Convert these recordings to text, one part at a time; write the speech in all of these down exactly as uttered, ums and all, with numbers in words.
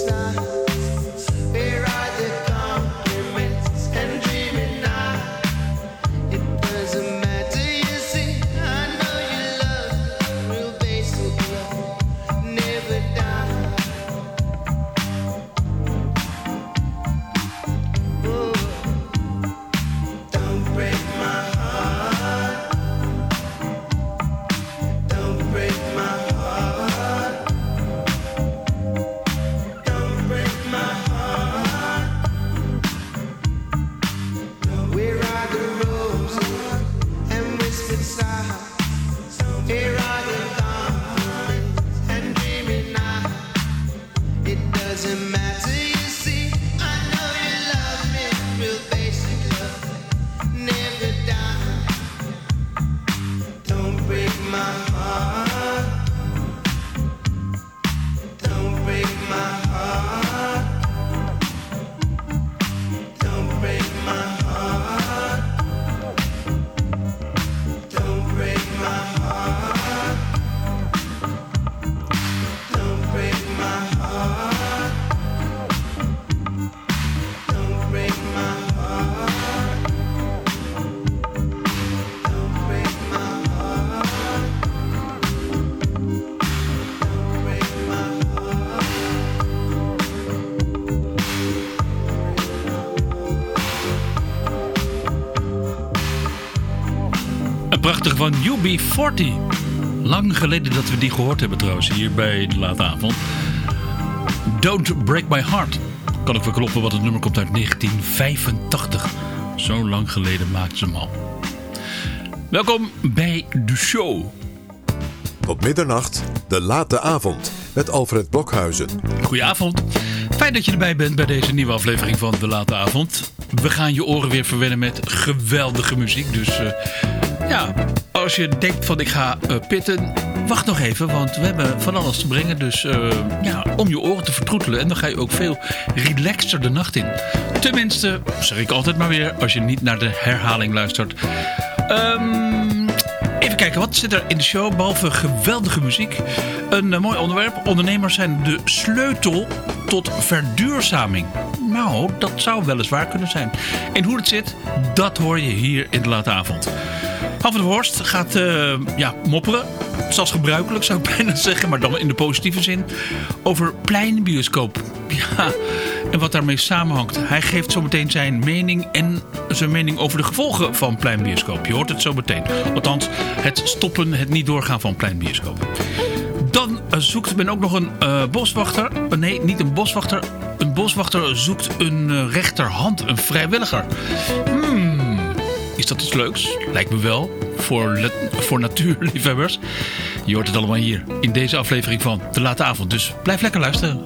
Prachtig van U B veertig. Lang geleden dat we die gehoord hebben trouwens, hier bij de late avond. Don't Break My Heart. Kan ik verkloppen, want het nummer komt uit negentien vijfentachtig. Zo lang geleden maakten ze hem al. Welkom bij de show. Tot middernacht, de late avond met Alfred Blokhuizen. Goedenavond. Fijn dat je erbij bent bij deze nieuwe aflevering van de late avond. We gaan je oren weer verwennen met geweldige muziek. Dus uh, ja, als je denkt van ik ga uh, pitten, wacht nog even. Want we hebben van alles te brengen. Dus uh, ja, om je oren te vertroetelen. En dan ga je ook veel relaxter de nacht in. Tenminste, zeg ik altijd maar weer, als je niet naar de herhaling luistert. Um, even kijken, wat zit er in de show? Behalve geweldige muziek. Een uh, mooi onderwerp. Ondernemers zijn de sleutel tot verduurzaming. Nou, dat zou weliswaar kunnen zijn. En hoe het zit, dat hoor je hier in de late avond. Han van der Horst gaat uh, ja, mopperen. Zoals gebruikelijk zou ik bijna zeggen, maar dan in de positieve zin. Over pleinbioscoop. Ja, en wat daarmee samenhangt. Hij geeft zo meteen zijn mening en zijn mening over de gevolgen van pleinbioscoop. Je hoort het zo meteen. Althans, het stoppen, het niet doorgaan van pleinbioscoop. Dan uh, zoekt men ook nog een uh, boswachter. Uh, nee, niet een boswachter. Een boswachter zoekt een uh, rechterhand, een vrijwilliger. Hmm, is dat iets leuks? Lijkt me wel. Voor, le- voor natuurliefhebbers. Je hoort het allemaal hier in deze aflevering van De Late Avond. Dus blijf lekker luisteren.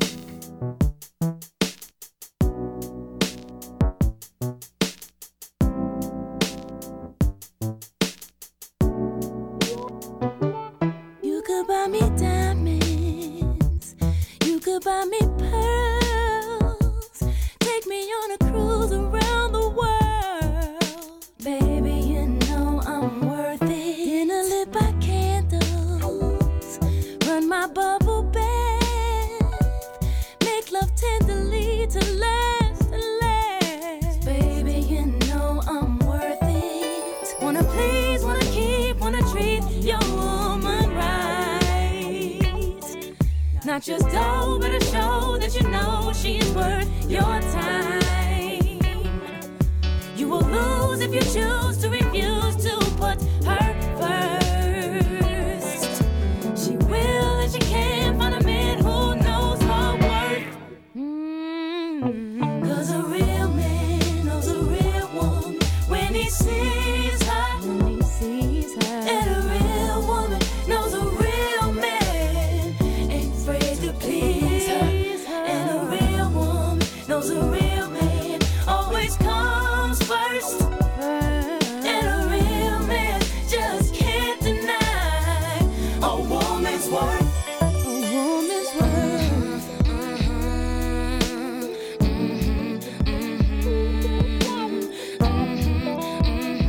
Not just dough, but a show that you know she is worth your time. You will lose if you choose to refuse to put her first. She will and she can find a man who knows her worth. Mm-hmm. Cause a real man knows a real woman when he sees her. When he sees her. And a real woman knows a real man. Please her. And a real woman knows a real man always comes first. And a real man just can't deny a woman's worth. A woman's worth. Mm-hmm, mm-hmm, mm-hmm, mm-hmm,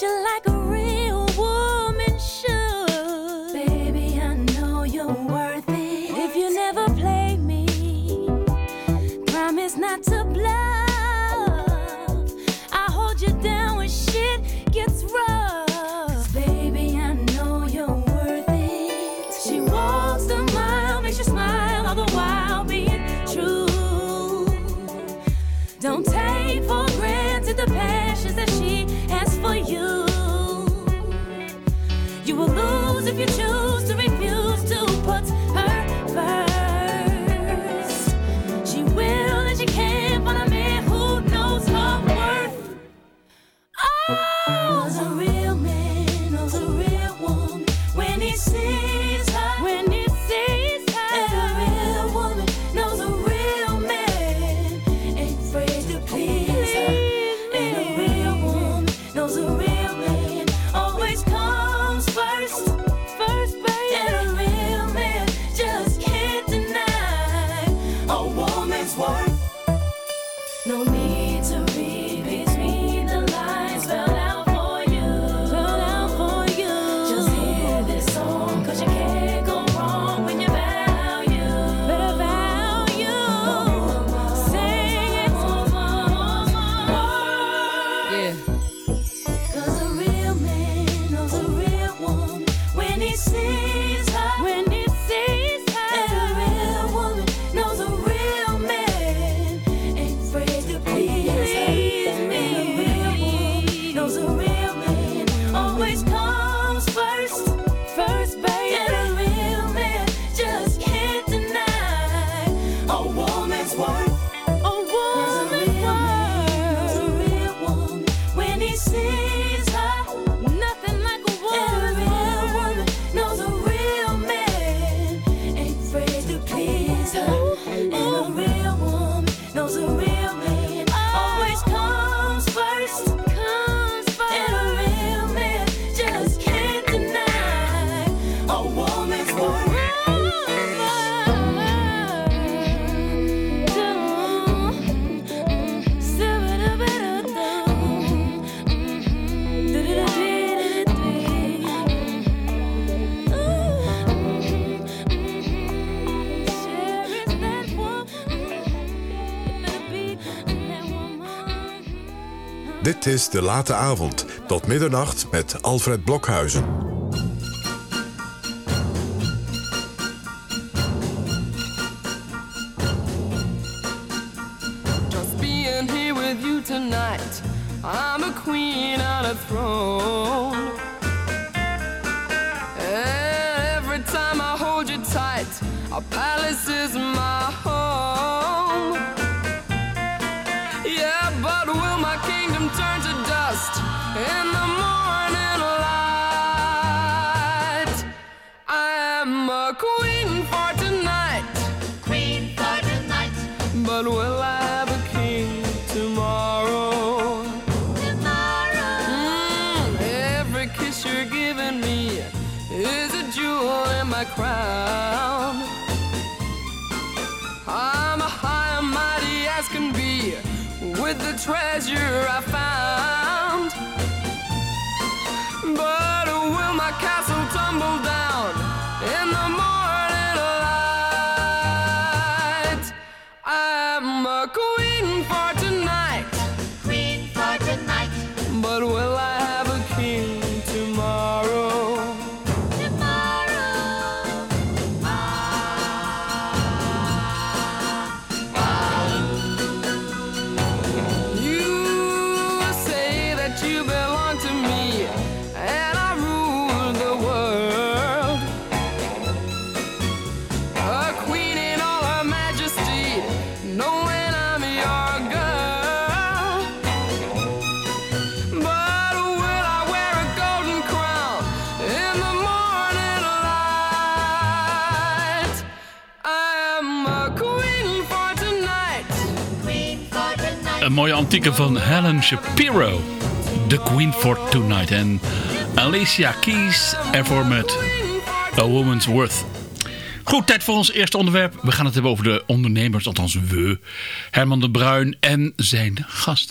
you like a real woman should. Baby, I know you're worth it. If you never play me, promise not to bluff. I hold you down when shit gets rough. Baby, I know you're worth it. She walks the mile, makes you smile, all the while being true. Don't take for granted the passions that she has for you. You will lose if you choose to refuse to put her first. She will and she can't find a man who knows her worth. Oh, knows a real man, knows a real woman when he sees her. When he sees her, and a real woman knows a real man ain't afraid to please her. And a real woman knows a real man always comes first, first baby. And a real man just can't deny a woman's worth. No need to read between the lines spelled out for you, spelled out for you. Just hear this song, cause you can't go wrong when you value, better value. Sing it for one. Yeah. Cause a real man knows a real woman when he sees her. When he sees her. And a real woman knows a real man ain't afraid to please her. And a real woman knows a real man always comes first, first baby. And a real man just can't deny a woman's worth. A woman's worth. A real woman when he sees her. Nothing like a woman. And a real woman knows a real man ain't afraid to please her. And a real woman knows a real man always comes first, comes first. And a real man just can't deny a woman's worth. Dit is De Late Avond, tot middernacht met Alfred Blokhuizen. Just being here with you tonight, I'm a queen on a throne. And every time I hold you tight, our palace is my home. Yeah, but will my kingdom turn to dust in the morning light? I am a queen for tonight, Queen for tonight, but will I have a king tomorrow? tomorrow. Mm, every kiss you're giving me is a jewel in my crown. I'm a high and mighty as can be with the treasure I found. But will my castle tumble down in the morning light? I'm a queen for tonight, Queen for tonight, but will I have a king tomorrow? tomorrow. Ah, You say that you belong to me, and I rule the world. A queen in all her majesty, knowing I'm your girl. But will I wear a golden crown in the morning light? I am a queen for tonight. Queen for tonight, Een mooie antieke van Helen Shapiro. The Queen for Tonight. En Alicia Keys ervoor met A Woman's Worth. Goed, tijd voor ons eerste onderwerp. We gaan het hebben over de ondernemers, althans we. Herman de Bruin en zijn gast.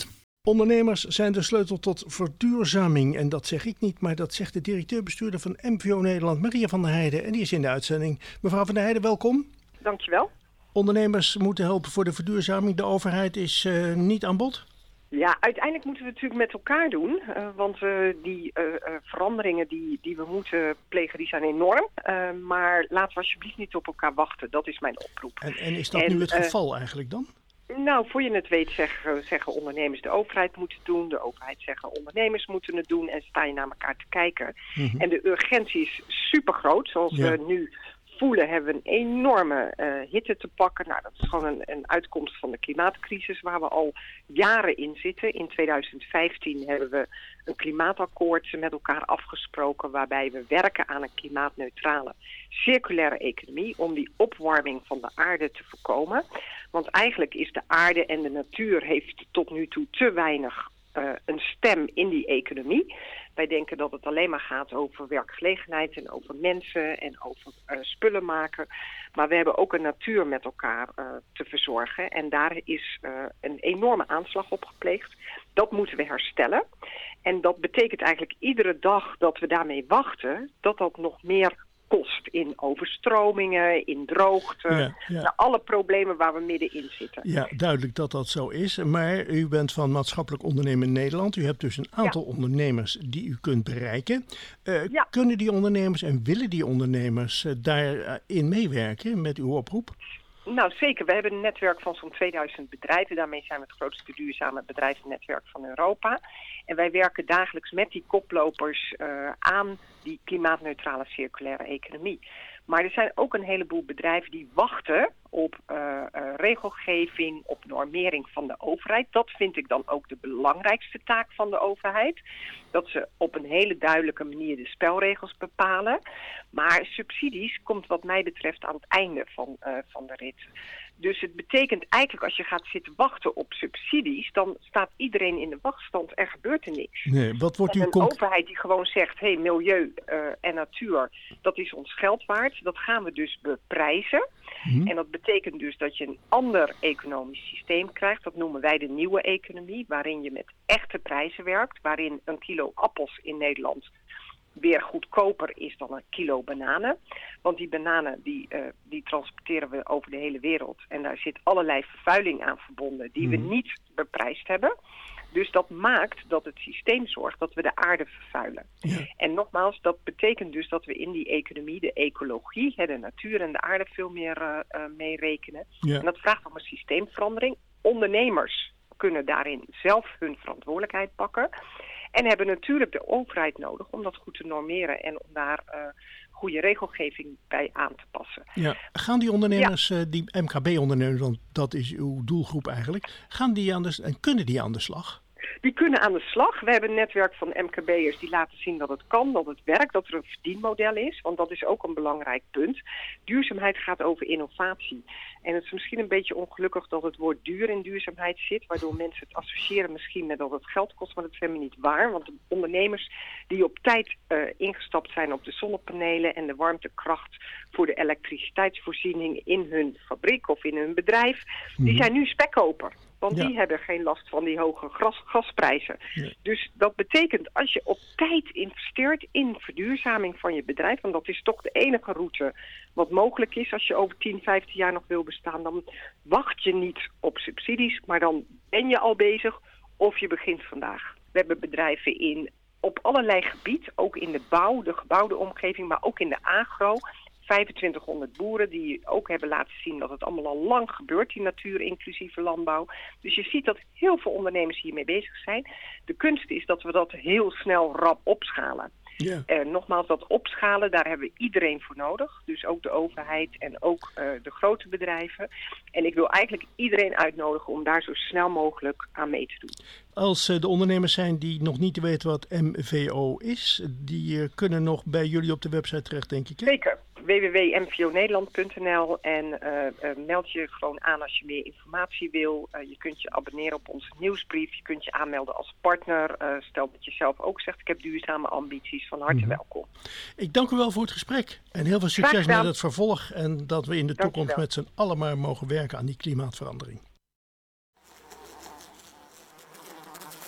Ondernemers zijn de sleutel tot verduurzaming. En dat zeg ik niet, maar dat zegt de directeur-bestuurder van M V O Nederland, Maria van der Heijden. En die is in de uitzending. Mevrouw van der Heijden, welkom. Dankjewel. Ondernemers moeten helpen voor de verduurzaming. De overheid is uh, niet aan bod? Ja, uiteindelijk moeten we het natuurlijk met elkaar doen. Uh, want uh, die uh, uh, veranderingen die, die we moeten plegen, die zijn enorm. Uh, maar laten we alsjeblieft niet op elkaar wachten. Dat is mijn oproep. En, en is dat en, nu het uh, geval eigenlijk dan? Nou, voor je het weet zeggen, zeggen ondernemers de overheid moet het doen. De overheid zeggen ondernemers moeten het doen. En sta je naar elkaar te kijken. Mm-hmm. En de urgentie is super groot. Zoals ja. we nu voelen hebben we een enorme uh, hitte te pakken. Nou, dat is gewoon een, een uitkomst van de klimaatcrisis waar we al jaren in zitten. In tweeduizend vijftien hebben we een klimaatakkoord met elkaar afgesproken waarbij we werken aan een klimaatneutrale circulaire economie om die opwarming van de aarde te voorkomen. Want eigenlijk is de aarde en de natuur heeft tot nu toe te weinig uh, een stem in die economie. Wij denken dat het alleen maar gaat over werkgelegenheid en over mensen en over uh, spullen maken. Maar we hebben ook een natuur met elkaar uh, te verzorgen. En daar is uh, een enorme aanslag op gepleegd. Dat moeten we herstellen. En dat betekent eigenlijk iedere dag dat we daarmee wachten, dat dat nog meer kost in overstromingen, in droogte, ja, ja. Nou, alle problemen waar we middenin zitten. Ja, duidelijk dat dat zo is. Maar u bent van Maatschappelijk Ondernemen Nederland. U hebt dus een aantal ja. ondernemers die u kunt bereiken. Uh, ja. Kunnen die ondernemers en willen die ondernemers uh, daarin meewerken met uw oproep? Nou zeker, we hebben een netwerk van zo'n tweeduizend bedrijven. Daarmee zijn we het grootste duurzame bedrijvennetwerk van Europa. En wij werken dagelijks met die koplopers uh, aan die klimaatneutrale circulaire economie. Maar er zijn ook een heleboel bedrijven die wachten op uh, uh, regelgeving, op normering van de overheid. Dat vind ik dan ook de belangrijkste taak van de overheid. Dat ze op een hele duidelijke manier de spelregels bepalen. Maar subsidies komt wat mij betreft aan het einde van, uh, van de rit. Dus het betekent eigenlijk als je gaat zitten wachten op subsidies, dan staat iedereen in de wachtstand, er gebeurt er niks. Nee, wat wordt en uw een conc- overheid die gewoon zegt, hé, hey, milieu uh, en natuur, dat is ons geld waard. Dat gaan we dus beprijzen. Hmm. En dat betekent dus dat je een ander economisch systeem krijgt. Dat noemen wij de nieuwe economie, waarin je met echte prijzen werkt. Waarin een kilo appels in Nederland weer goedkoper is dan een kilo bananen. Want die bananen die, uh, die transporteren we over de hele wereld. En daar zit allerlei vervuiling aan verbonden die hmm. we niet beprijsd hebben. Dus dat maakt dat het systeem zorgt dat we de aarde vervuilen. Ja. En nogmaals, dat betekent dus dat we in die economie, de ecologie, hè, de natuur en de aarde veel meer uh, uh, mee rekenen. Ja. En dat vraagt om een systeemverandering. Ondernemers kunnen daarin zelf hun verantwoordelijkheid pakken. En hebben natuurlijk de overheid nodig om dat goed te normeren en om daar uh, goede regelgeving bij aan te passen. Ja. Gaan die ondernemers, ja. uh, die M K B-ondernemers, want dat is uw doelgroep eigenlijk, gaan die aan de, en kunnen die aan de slag? Die kunnen aan de slag. We hebben een netwerk van M K B'ers die laten zien dat het kan, dat het werkt, dat er een verdienmodel is. Want dat is ook een belangrijk punt. Duurzaamheid gaat over innovatie. En het is misschien een beetje ongelukkig dat het woord duur in duurzaamheid zit, waardoor mensen het associëren misschien met dat het geld kost, maar dat is helemaal niet waar. Want de ondernemers die op tijd uh, ingestapt zijn op de zonnepanelen en de warmtekracht voor de elektriciteitsvoorziening in hun fabriek of in hun bedrijf, mm-hmm. die zijn nu spekkoper. Want ja. die hebben geen last van die hoge gras, gasprijzen. Ja. Dus dat betekent als je op tijd investeert in verduurzaming van je bedrijf, want dat is toch de enige route wat mogelijk is als je over tien, vijftien jaar nog wil bestaan, dan wacht je niet op subsidies, maar dan ben je al bezig of je begint vandaag. We hebben bedrijven in op allerlei gebied, ook in de bouw, de gebouwde omgeving, maar ook in de agro. vijfentwintighonderd boeren die ook hebben laten zien dat het allemaal al lang gebeurt, die natuur-inclusieve landbouw. Dus je ziet dat heel veel ondernemers hiermee bezig zijn. De kunst is dat we dat heel snel rap opschalen. Yeah. Uh, nogmaals, dat opschalen, daar hebben we iedereen voor nodig. Dus ook de overheid en ook uh, de grote bedrijven. En ik wil eigenlijk iedereen uitnodigen om daar zo snel mogelijk aan mee te doen. Als uh, de ondernemers zijn die nog niet weten wat M V O is, die uh, kunnen nog bij jullie op de website terecht, denk ik. Hè? Zeker. w w w punt m v o nederland punt n l en uh, uh, meld je gewoon aan als je meer informatie wil. Uh, je kunt je abonneren op onze nieuwsbrief. Je kunt je aanmelden als partner. Uh, stel dat je zelf ook zegt, ik heb duurzame ambities. Van harte mm-hmm. welkom. Ik dank u wel voor het gesprek. En heel veel succes met het vervolg. En dat we in de dank toekomst met z'n allen maar mogen werken aan die klimaatverandering.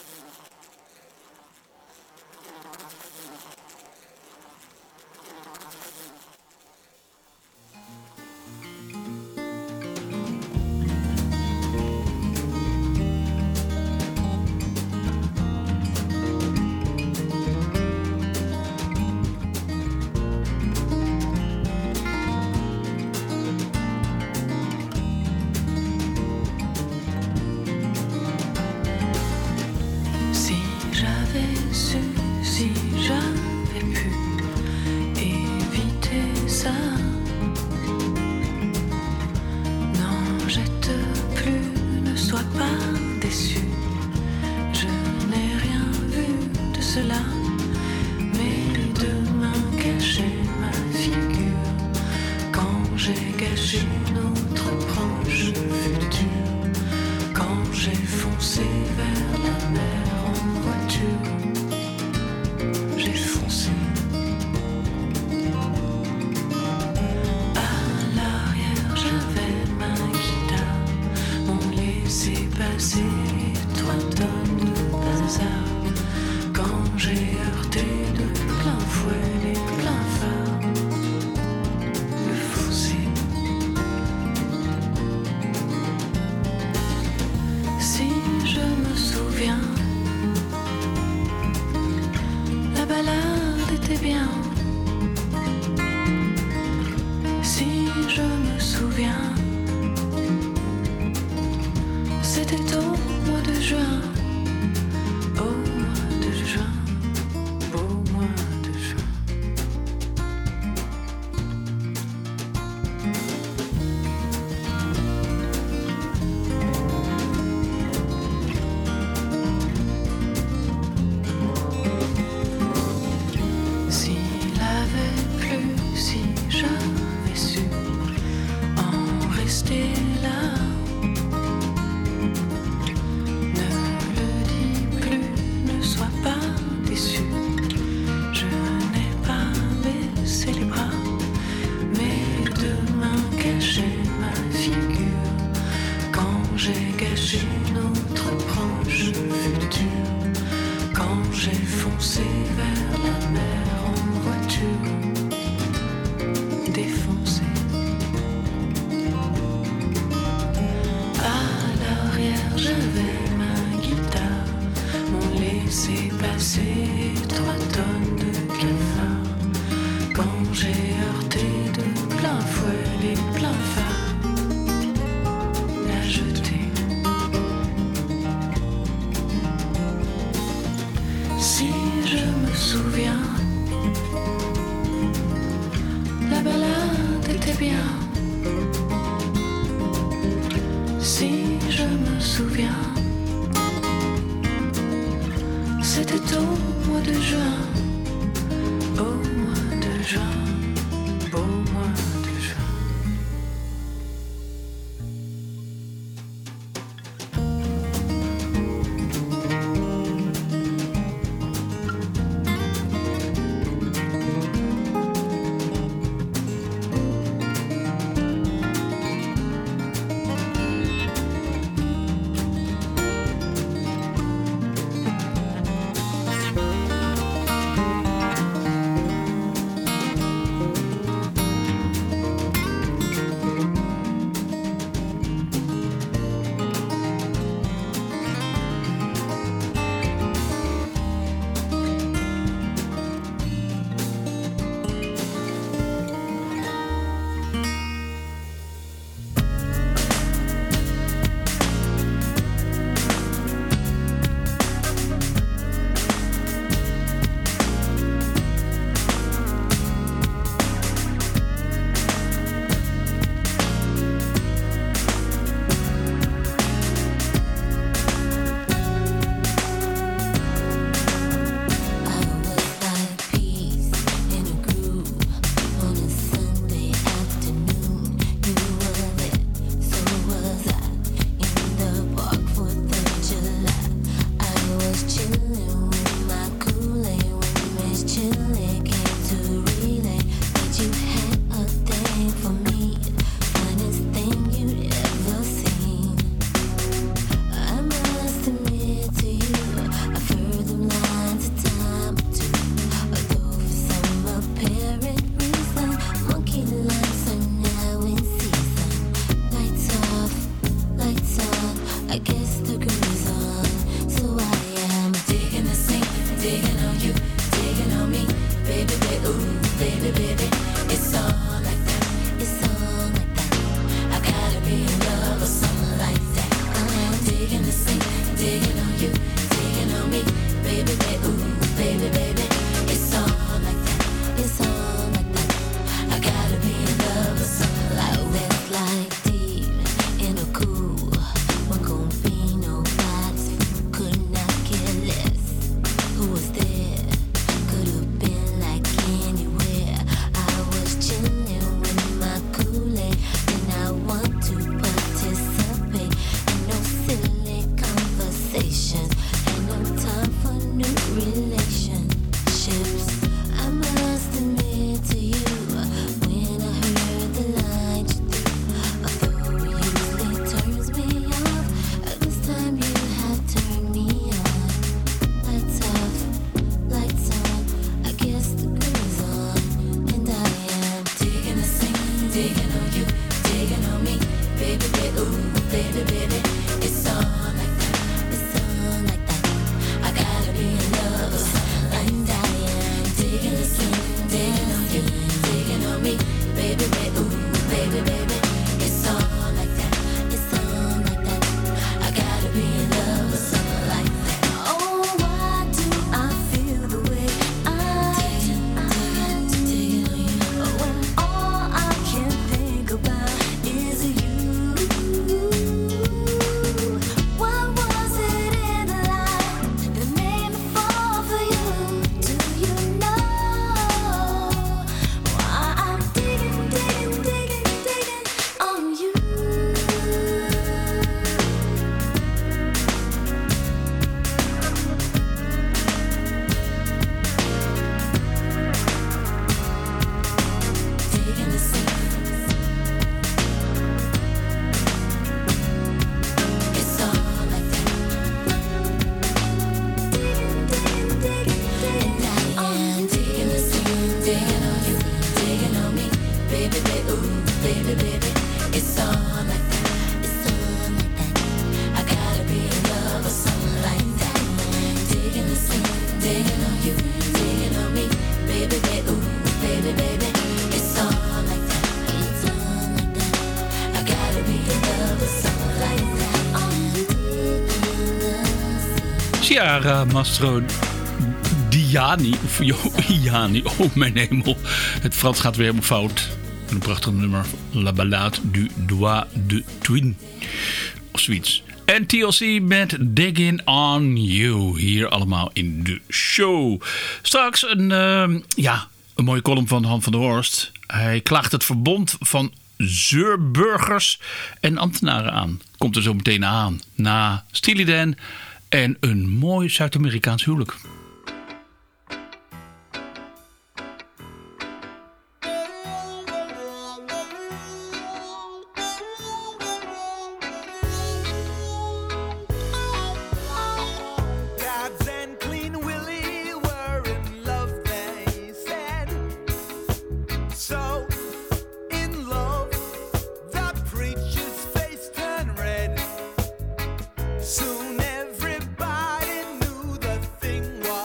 cela. Mes deux mains cachaient ma figure quand j'ai gâché notre proche futur. Quand j'ai foncé vers la mer en voiture, j'ai foncé. À l'arrière j'avais ma guitare, mon laissez-passer, trois tonnes de bazar. Quand j'ai heurté de plein fouet les pleins phares, le fossé. Si je me souviens, la balade était bien. Si je me souviens, c'était au mois de juin. Au mois de juin, au mois de juin. S'il avait plu, si j'avais su en rester là, ne le dis plus, ne sois pas déçu. Je n'ai pas baissé les bras, mes deux mains cachaient ma figure quand j'ai gâché notre proche futur. Quand j'ai foncé vers la mer en voiture, défoncé. À l'arrière j'avais ma guitare, mon laissez-passer, trois tonnes de cafards. Quand j'ai heurté de plein fouet les pleins phares, la jeter. Si je me souviens, la balade était bien. Si je me souviens, c'était au mois de juin. Au mois de juin, au mois de juin. Who was there? Chiara Mastro Diani, of Iani, oh mijn hemel. Het Frans gaat weer helemaal fout. Een prachtig nummer, La Ballade du Doigt de Twin, of zoiets. En T L C met Digging on You, hier allemaal in de show. Straks een, uh, ja, een mooie column van Han van der Horst. Hij klaagt het verbond van zeurburgers en ambtenaren aan. Komt er zo meteen aan, na Steely Dan en een mooi Zuid-Amerikaans huwelijk. Soon everybody knew the thing was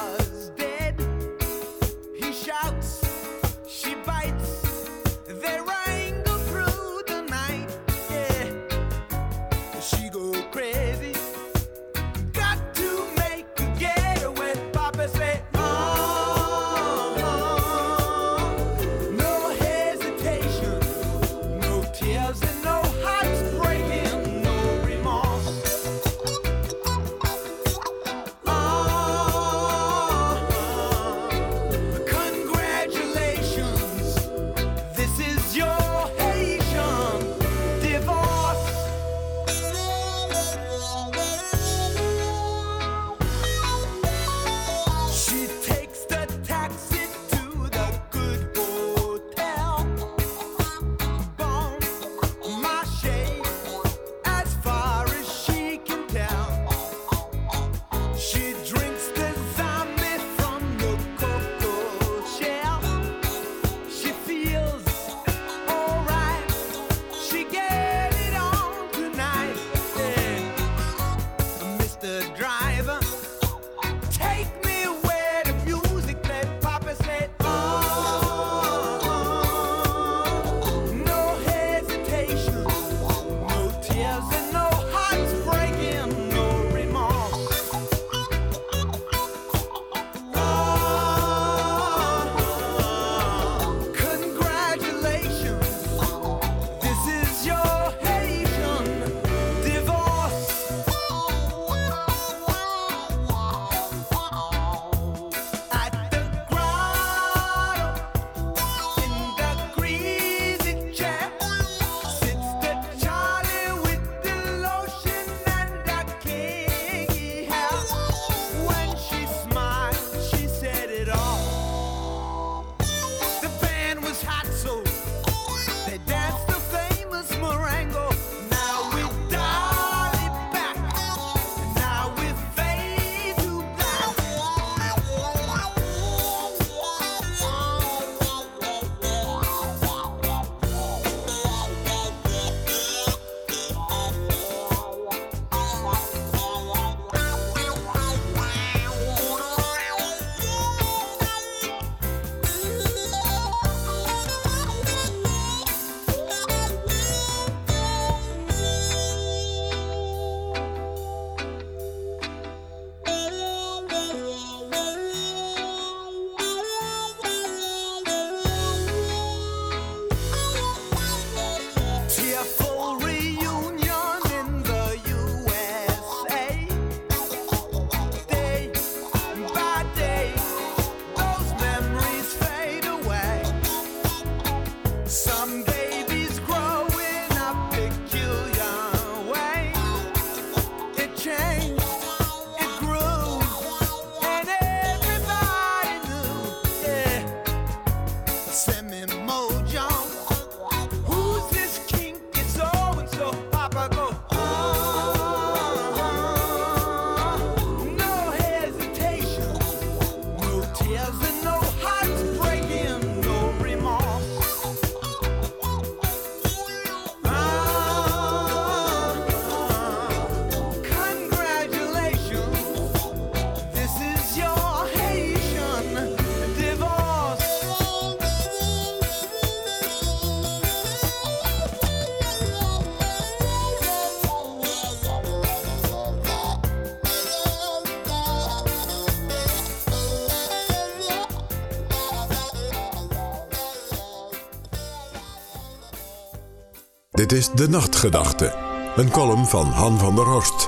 Dit is De Nachtgedachte, een column van Han van der Horst.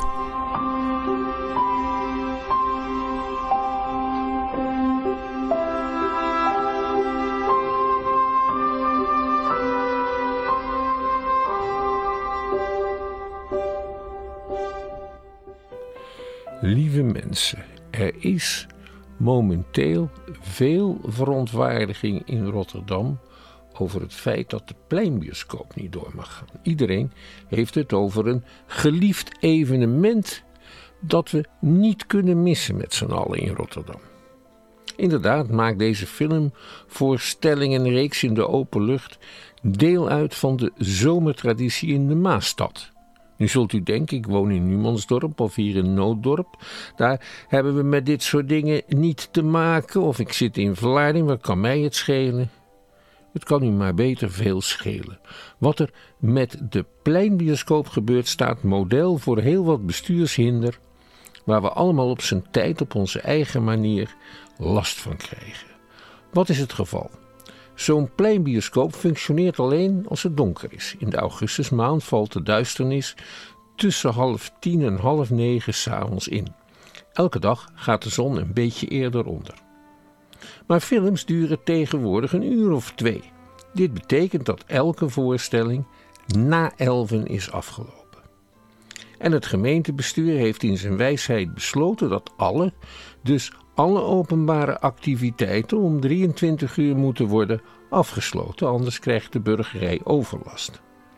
Lieve mensen, er is momenteel veel verontwaardiging in Rotterdam over het feit dat de pleinbioscoop niet door mag gaan. Iedereen heeft het over een geliefd evenement dat we niet kunnen missen met z'n allen in Rotterdam. Inderdaad maakt deze filmvoorstelling en reeks in de open lucht deel uit van de zomertraditie in de Maasstad. Nu zult u denken, ik woon in Numansdorp of hier in Nooddorp. Daar hebben we met dit soort dingen niet te maken. Of ik zit in Vlaarding, wat kan mij het schelen? Het kan u maar beter veel schelen. Wat er met de pleinbioscoop gebeurt staat model voor heel wat bestuurshinder, waar we allemaal op zijn tijd op onze eigen manier last van krijgen. Wat is het geval? Zo'n pleinbioscoop functioneert alleen als het donker is. In de augustusmaand valt de duisternis tussen half tien en half negen 's avonds in. Elke dag gaat de zon een beetje eerder onder. Maar films duren tegenwoordig een uur of twee. Dit betekent dat elke voorstelling na elven is afgelopen. En het gemeentebestuur heeft in zijn wijsheid besloten dat alle, dus alle openbare activiteiten om drieëntwintig uur moeten worden afgesloten, anders krijgt de burgerij overlast.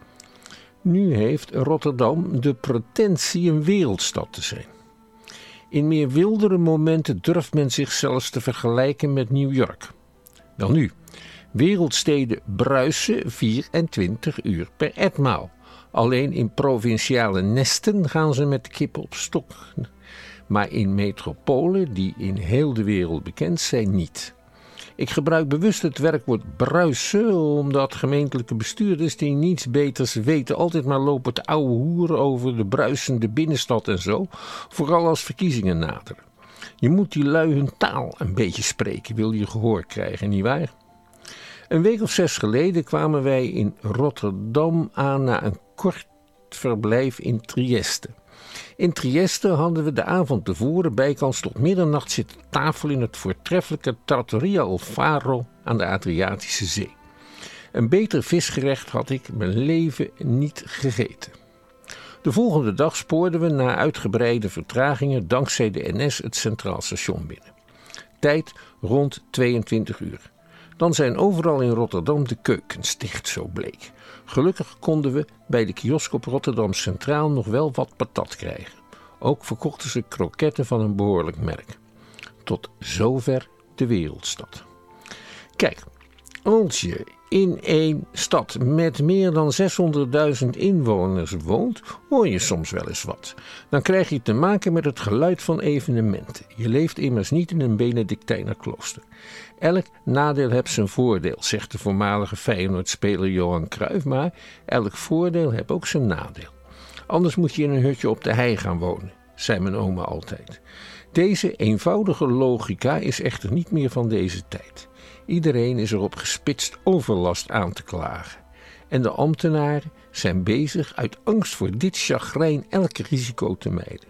Nu heeft Rotterdam de pretentie een wereldstad te zijn. In meer wildere momenten durft men zich zelfs te vergelijken met New York. Welnu, wereldsteden bruisen vierentwintig uur per etmaal. Alleen in provinciale nesten gaan ze met de kippen op stok. Maar in metropolen die in heel de wereld bekend zijn niet. Ik gebruik bewust het werkwoord bruisen, omdat gemeentelijke bestuurders die niets beters weten altijd maar lopen te ouwe hoeren over de bruisende binnenstad en zo, vooral als verkiezingen naderen. Je moet die lui hun taal een beetje spreken, wil je gehoor krijgen, nietwaar? Een week of zes geleden kwamen wij in Rotterdam aan na een kort verblijf in Trieste. In Trieste hadden we de avond tevoren bijkans tot middernacht zitten tafel in het voortreffelijke Trattoria Il Faro aan de Adriatische Zee. Een beter visgerecht had ik mijn leven niet gegeten. De volgende dag spoorden we na uitgebreide vertragingen dankzij de N S het Centraal Station binnen. Tijd rond tweeëntwintig uur. Dan zijn overal in Rotterdam de keukens dicht, zo bleek. Gelukkig konden we bij de kiosk op Rotterdam Centraal nog wel wat patat krijgen. Ook verkochten ze kroketten van een behoorlijk merk. Tot zover de wereldstad. Kijk, als je in een stad met meer dan zeshonderdduizend inwoners woont, hoor je soms wel eens wat. Dan krijg je te maken met het geluid van evenementen. Je leeft immers niet in een Benedictijnerklooster. Elk nadeel heeft zijn voordeel, zegt de voormalige Feyenoord-speler Johan Cruijff, maar elk voordeel heeft ook zijn nadeel. Anders moet je in een hutje op de hei gaan wonen, zei mijn oma altijd. Deze eenvoudige logica is echter niet meer van deze tijd. Iedereen is erop gespitst overlast aan te klagen. En de ambtenaren zijn bezig uit angst voor dit chagrijn elk risico te mijden.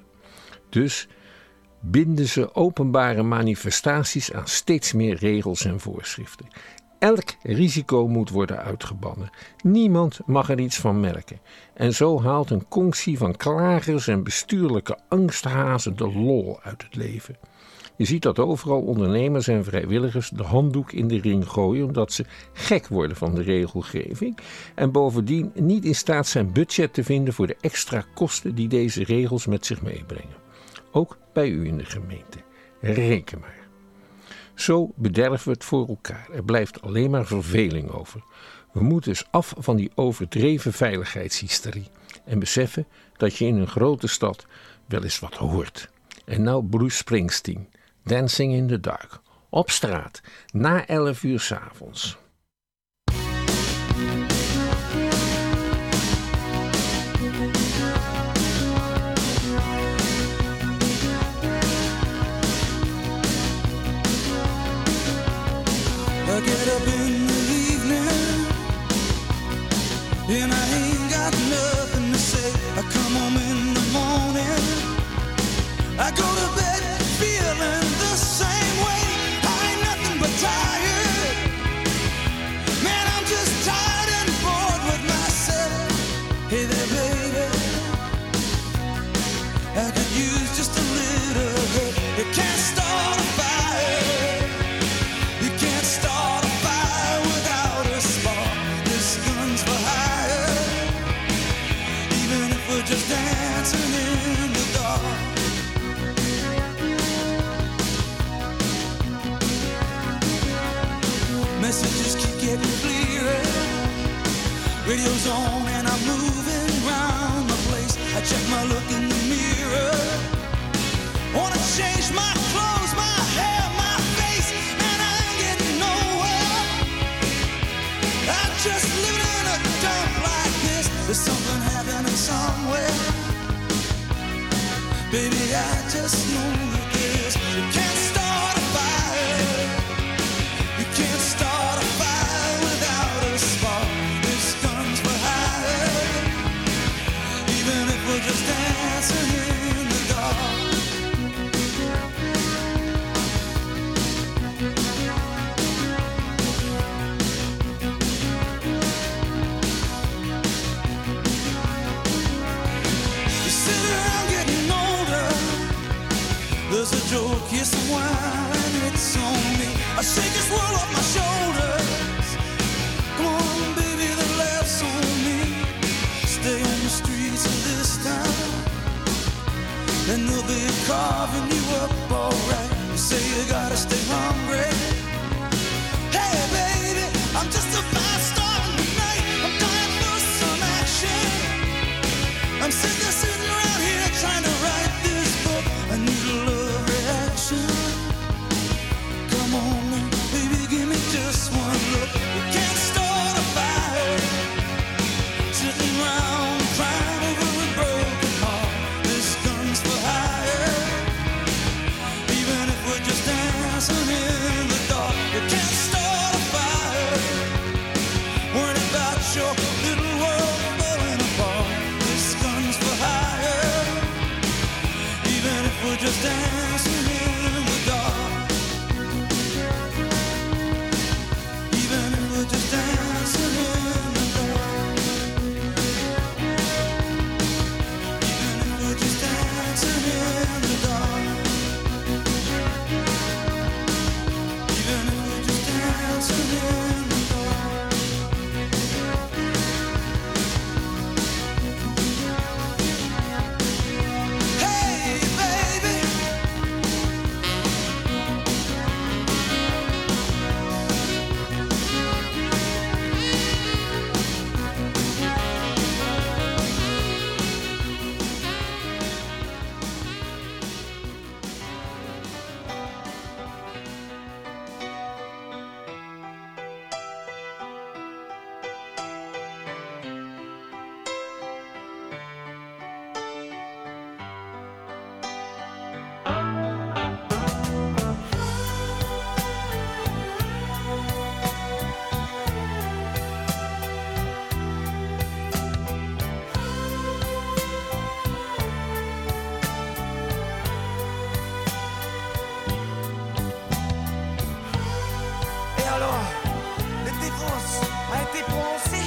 Dus binden ze openbare manifestaties aan steeds meer regels en voorschriften. Elk risico moet worden uitgebannen. Niemand mag er iets van merken. En zo haalt een conctie van klagers en bestuurlijke angsthazen de lol uit het leven. Je ziet dat overal ondernemers en vrijwilligers de handdoek in de ring gooien omdat ze gek worden van de regelgeving en bovendien niet in staat zijn budget te vinden voor de extra kosten die deze regels met zich meebrengen. Ook bij u in de gemeente. Reken maar. Zo bederven we het voor elkaar. Er blijft alleen maar verveling over. We moeten dus af van die overdreven veiligheidshysterie en beseffen dat je in een grote stad wel eens wat hoort. En nou Bruce Springsteen, Dancing in the Dark, op straat, na elf uur 's avonds. I get up in the evening and I ain't got messages keep getting clearer. Radio's on and I'm moving round the place. I check my look in the mirror. Wanna change my clothes, my hair, my face, and I ain't getting nowhere. I'm just living in a dump like this. There's something happening somewhere. Baby, I just know that this. You can't start a fire. You can't start a fire without a spark. This gun's for hire. Even if we're just dancing in the dark. You sit around getting older. There's a joke, here's some wine, and it's on me. I shake this world off my shoulders. Come on, baby, the laughs on me. Stay on the streets of this town, and they'll be carving you up alright. You say you gotta stay hungry. Hey, baby, I'm just a fast star in the night. I'm dying for some action. I'm sick of sitting around here trying to write this book. I need a love reaction. Come on now, baby, give me just one look. You can't start a fire sitting around crying over a broken heart. This gun's for hire. Even if we're just dancing in the dark, you can't start a fire worrying about your little world falling apart. This gun's for hire. Even if we're just dancing in the dark. Even if we're just dancing in the dark. Even if we're just dancing in the dark. Even if we're just dancing in the dark. Hey, baby. Et alors, le divorce a été prononcé?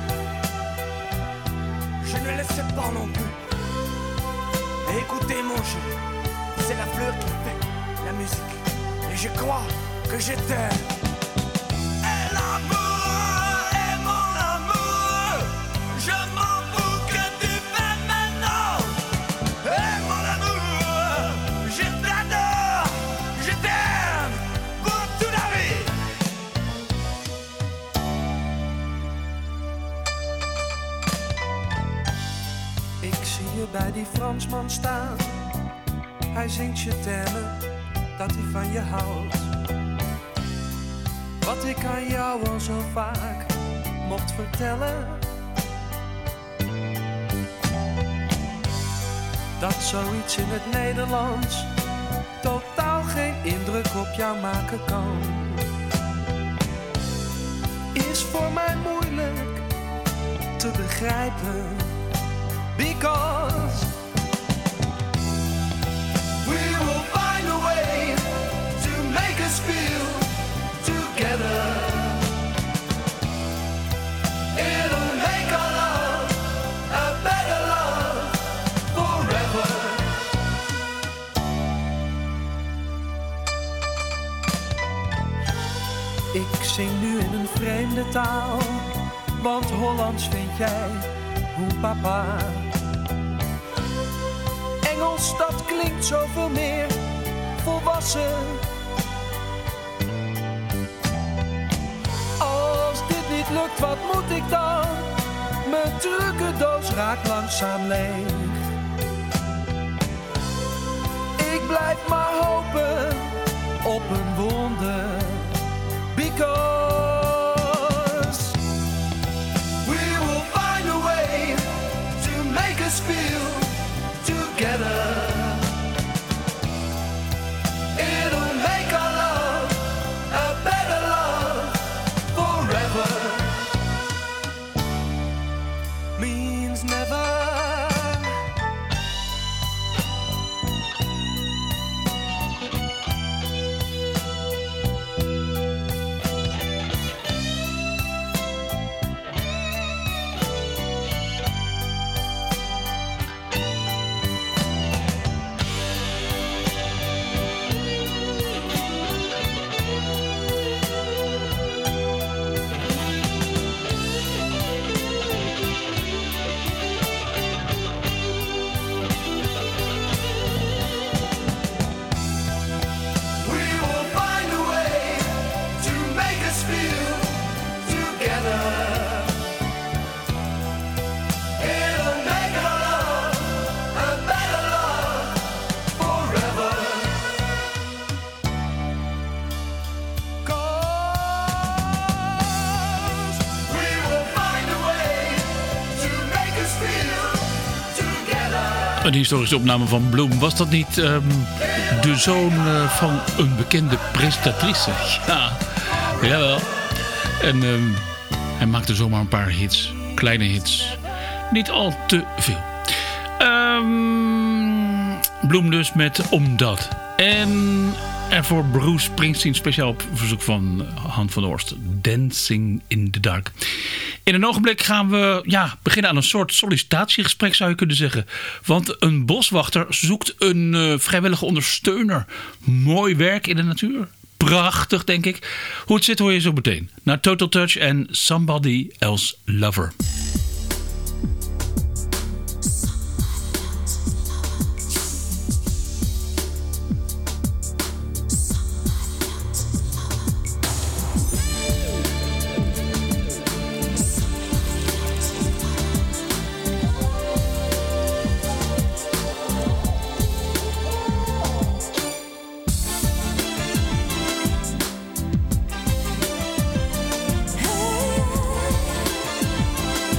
Je ne le sais pas non plus. Et écoutez mon chéri, c'est la fleur qui fait la musique. Et je crois que je t'aime. Et l'amour est mon amour. Je m'en fous que tu fais maintenant. Et mon amour, je t'adore. Je t'aime pour toute la vie. Ik zie je bij die Fransman staan. Hij zingt je termen dat hij van je houdt. Wat ik aan jou al zo vaak mocht vertellen. Dat zoiets in het Nederlands totaal geen indruk op jou maken kan. Is voor mij moeilijk te begrijpen. Because we will find a way to make us feel together. It'll make our love a better love forever. Ik zing nu in een vreemde taal, want Hollands vind jij hoe papa. Engels, dat klinkt zoveel meer volwassen. wat moet ik dan? Mijn trucendoos raakt langzaam leeg. Ik blijf maar hopen op een wonder. Because we will find a way to make us feel together. It'll make our love a better love forever. Means never. Een historische opname van Bloem. Was dat niet um, de zoon uh, van een bekende presentatrice? Ja, jawel. En um, hij maakte zomaar een paar hits. Kleine hits. Niet al te veel. Um, Bloem dus met Omdat. En en voor Bruce Springsteen speciaal op verzoek van Han van der Horst. Dancing in the Dark. In een ogenblik gaan we ja, beginnen aan een soort sollicitatiegesprek, zou je kunnen zeggen. Want een boswachter zoekt een uh, vrijwillige ondersteuner. Mooi werk in de natuur. Prachtig, denk ik. Hoe het zit hoor je zo meteen. Naar Total Touch en Somebody Else Lover. Hey,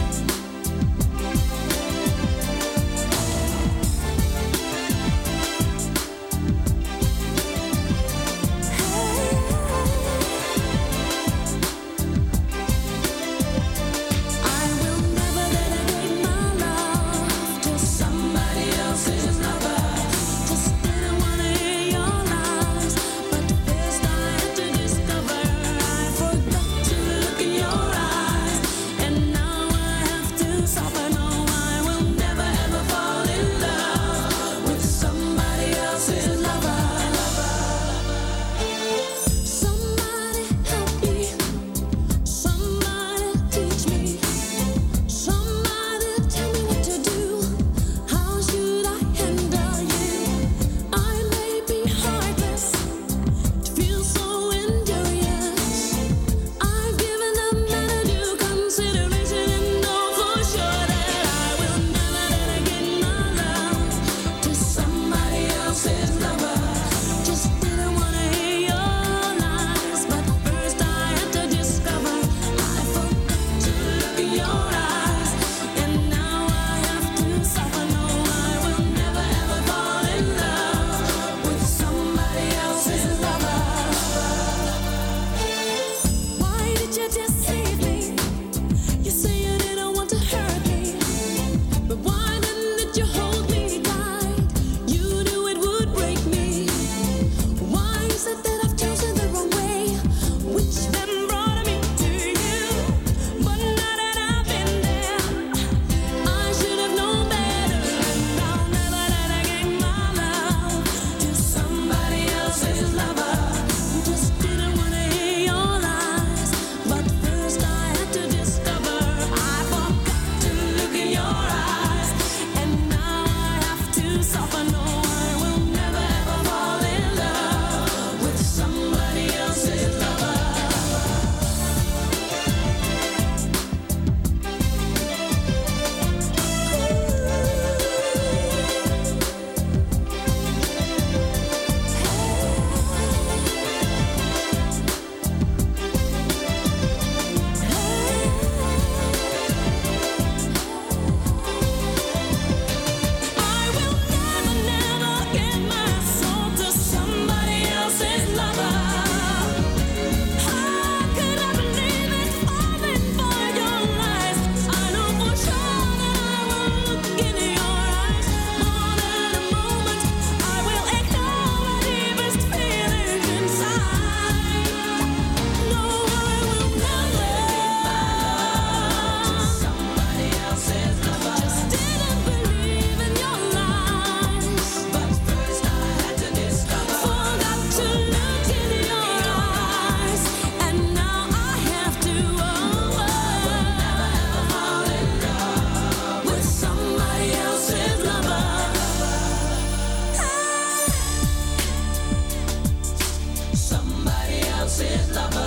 else's lover.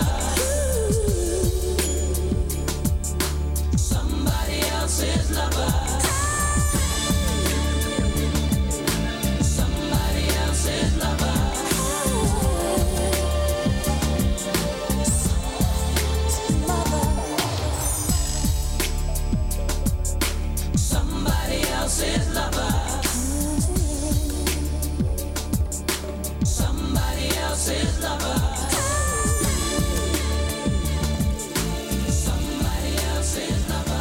Somebody else's lover. Somebody else's lover. Somebody else's lover. Somebody else's lover. Somebody else's lover.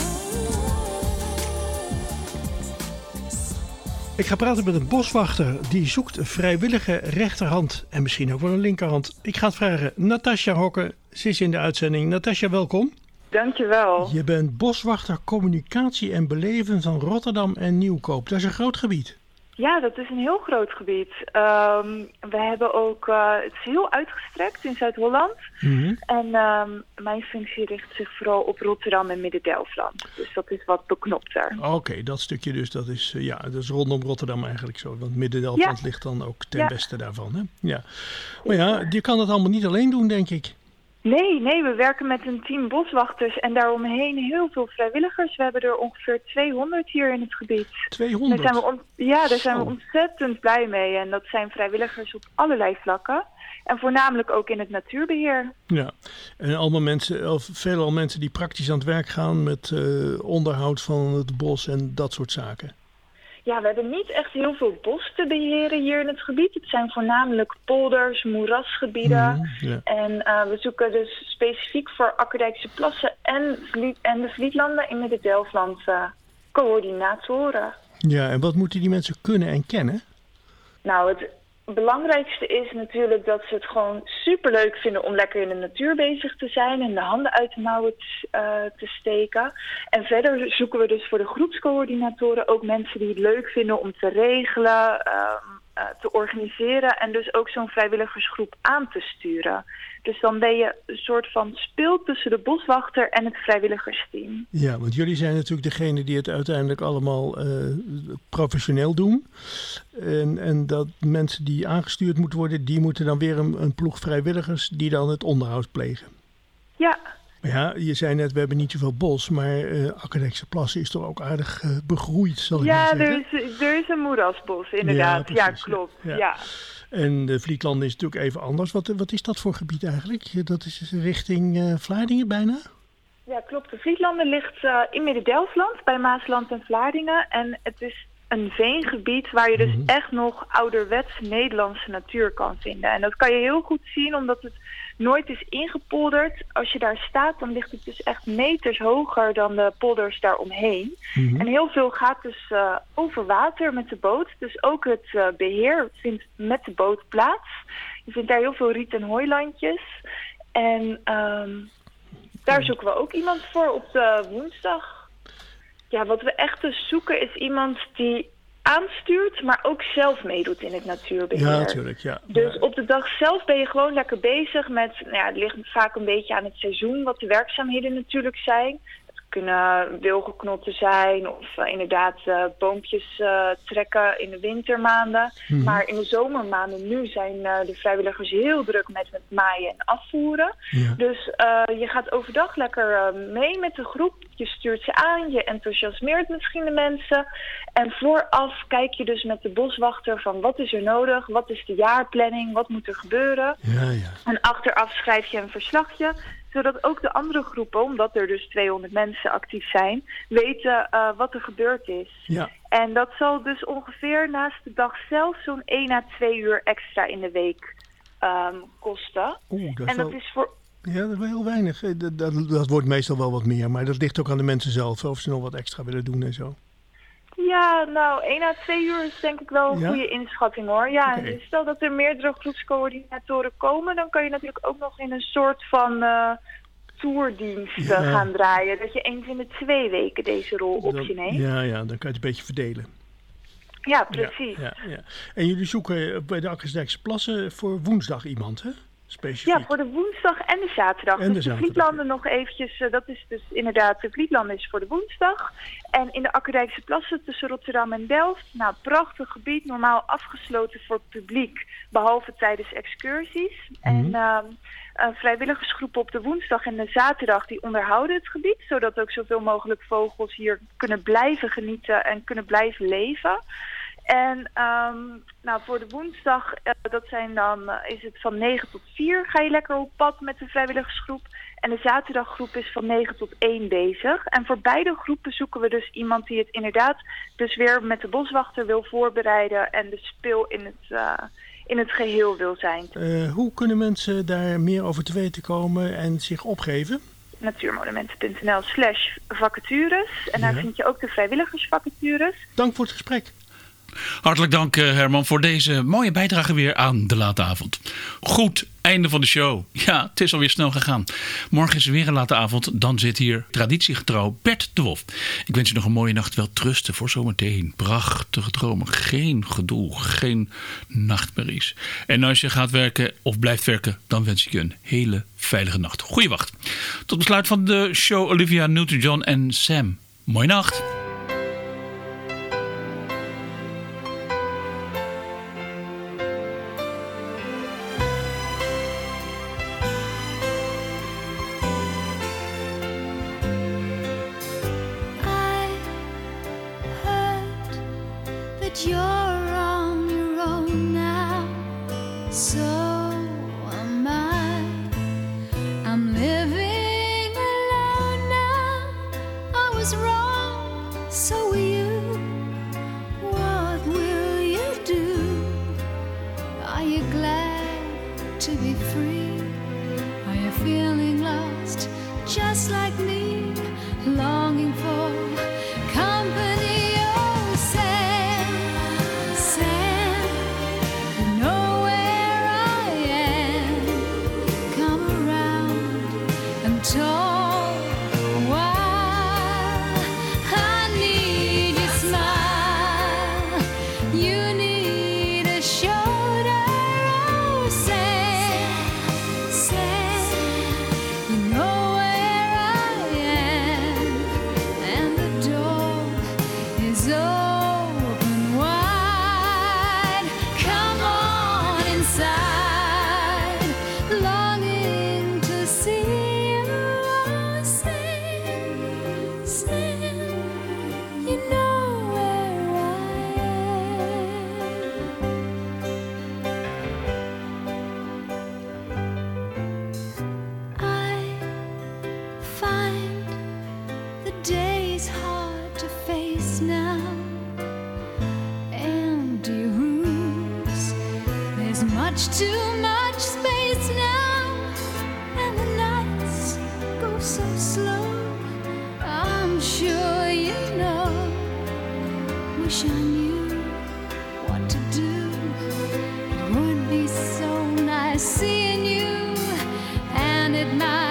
Ik ga praten met een boswachter die zoekt een vrijwillige rechterhand en misschien ook wel een linkerhand. Ik ga het vragen. Natasja Hokke, ze is in de uitzending. Natasja, welkom. Dankjewel. Je bent boswachter communicatie en beleven van Rotterdam en Nieuwkoop. Dat is een groot gebied. Ja, dat is een heel groot gebied. Um, we hebben ook, uh, het is heel uitgestrekt in Zuid-Holland. Mm-hmm. En um, mijn functie richt zich vooral op Rotterdam en Midden-Delfland. Dus dat is wat beknopter. Oké, okay, dat stukje dus, dat is, uh, ja, dat is rondom Rotterdam eigenlijk zo. Want Midden-Delfland ja. ligt dan ook ten ja. westen daarvan. Hè? Ja. Maar ja, je kan dat allemaal niet alleen doen, denk ik. Nee, nee, we werken met een team boswachters en daaromheen heel veel vrijwilligers. We hebben er ongeveer tweehonderd hier in het gebied. tweehonderd? Daar zijn we on- ja, daar zijn we Zo. ontzettend blij mee. En dat zijn vrijwilligers op allerlei vlakken. En voornamelijk ook in het natuurbeheer. Ja, en allemaal mensen, of veelal mensen die praktisch aan het werk gaan met uh, onderhoud van het bos en dat soort zaken. Ja, we hebben niet echt heel veel bos te beheren hier in het gebied. Het zijn voornamelijk polders, moerasgebieden. Mm, ja. En uh, we zoeken dus specifiek voor Akkerdijkse plassen en, Vliet, en de Vlietlanden in Midden-Delfland uh, coördinatoren. Ja, en wat moeten die mensen kunnen en kennen? Nou, het belangrijkste is natuurlijk dat ze het gewoon superleuk vinden om lekker in de natuur bezig te zijn en de handen uit de mouwen t- uh, te steken. En verder zoeken we dus voor de groepscoördinatoren ook mensen die het leuk vinden om te regelen, uh, uh, te organiseren en dus ook zo'n vrijwilligersgroep aan te sturen. Dus dan ben je een soort van speel tussen de boswachter en het vrijwilligersteam. Ja, want jullie zijn natuurlijk degene die het uiteindelijk allemaal uh, professioneel doen. En, en dat mensen die aangestuurd moeten worden, die moeten dan weer een, een ploeg vrijwilligers die dan het onderhoud plegen. Ja. Maar ja, je zei net, we hebben niet zoveel bos, maar uh, Akkerdijkse Plassen is toch ook aardig uh, begroeid, zal ik ja, maar zeggen. Ja, er is, er is een moerasbos, inderdaad. Ja, precies, ja klopt. Ja. Ja. En de Vlietlanden is natuurlijk even anders. Wat, wat is dat voor gebied eigenlijk? Dat is richting uh, Vlaardingen bijna? Ja, klopt. De Vlietlanden ligt uh, in Midden-Delfland, bij Maasland en Vlaardingen. En het is een veengebied waar je dus mm-hmm. echt nog ouderwets Nederlandse natuur kan vinden. En dat kan je heel goed zien, omdat het nooit is ingepolderd. Als je daar staat, dan ligt het dus echt meters hoger dan de polders daaromheen. Mm-hmm. En heel veel gaat dus uh, over water met de boot. Dus ook het uh, beheer vindt met de boot plaats. Je vindt daar heel veel riet- en hooilandjes. En um, daar zoeken we ook iemand voor op de woensdag. Ja, wat we echt dus zoeken is iemand die aanstuurt, maar ook zelf meedoet in het natuurbeheer. Ja, natuurlijk, ja. Dus ja. op de dag zelf ben je gewoon lekker bezig met, nou ja, het ligt vaak een beetje aan het seizoen, wat de werkzaamheden natuurlijk zijn. Het kunnen wilgenknotten zijn of uh, inderdaad uh, boompjes uh, trekken in de wintermaanden. Mm-hmm. Maar in de zomermaanden nu zijn uh, de vrijwilligers heel druk met het maaien en afvoeren. Ja. Dus uh, je gaat overdag lekker uh, mee met de groep. Je stuurt ze aan, je enthousiasmeert misschien de mensen. En vooraf kijk je dus met de boswachter van wat is er nodig, wat is de jaarplanning, wat moet er gebeuren. Ja, ja. En achteraf schrijf je een verslagje, zodat ook de andere groepen, omdat er dus tweehonderd mensen actief zijn, weten uh, wat er gebeurd is. Ja. En dat zal dus ongeveer naast de dag zelf zo'n één à twee uur extra in de week um, kosten. Oeh, dat en dat wel... is voor... Ja, dat is wel heel weinig. Dat, dat, dat wordt meestal wel wat meer, maar dat ligt ook aan de mensen zelf, of ze nog wat extra willen doen en zo. Ja, nou, één à twee uur is denk ik wel een ja? goede inschatting hoor. Ja, okay. En stel dat er meerdere groepscoördinatoren komen, dan kan je natuurlijk ook nog in een soort van uh, tourdienst ja. gaan draaien. Dat je eens in de twee weken deze rol op dat, je neemt. Ja, ja, dan kan je het een beetje verdelen. Ja, precies. Ja, ja, ja. En jullie zoeken bij de Akkerdijkse Plassen voor woensdag iemand, hè? specifiek? Ja, voor de woensdag en de zaterdag. En de dus de zaterdag, Vlietlanden nog eventjes, uh, dat is dus inderdaad, de Vlietlanden is voor de woensdag. En in de Akkerdijkse Plassen tussen Rotterdam en Delft, nou, prachtig gebied, normaal afgesloten voor publiek, behalve tijdens excursies. Mm-hmm. En uh, uh, vrijwilligersgroepen op de woensdag en de zaterdag, die onderhouden het gebied, zodat ook zoveel mogelijk vogels hier kunnen blijven genieten en kunnen blijven leven. En um, nou, voor de woensdag, uh, dat zijn dan, uh, is het van negen tot vier ga je lekker op pad met de vrijwilligersgroep. En de zaterdaggroep is van negen tot één bezig. En voor beide groepen zoeken we dus iemand die het inderdaad dus weer met de boswachter wil voorbereiden en de speel in het, uh, in het geheel wil zijn. Uh, hoe kunnen mensen daar meer over te weten komen en zich opgeven? natuurmonumenten.nl slash vacatures. En daar ja. vind je ook de vrijwilligersvacatures. Dank voor het gesprek. Hartelijk dank Herman voor deze mooie bijdrage weer aan de late avond. Goed, einde van de show. Ja, het is alweer snel gegaan. Morgen is er weer een late avond. Dan zit hier traditiegetrouw Bert de Wolf. Ik wens je nog een mooie nacht. Wel trusten voor zometeen. Prachtige dromen. Geen gedoe. Geen nachtmerries. En als je gaat werken of blijft werken, dan wens ik je een hele veilige nacht. Goeie wacht. Tot besluit van de show Olivia Newton-John en Sam. Mooie nacht. You're on your own now, so am I. I'm living alone now. I was wrong, so were you. What will you do? Are you glad to be free? Are you feeling lost, just like me, longing for company? Too much space now, and the nights go so slow. I'm sure you know. Wish I knew what to do. It would be so nice seeing you, and it might.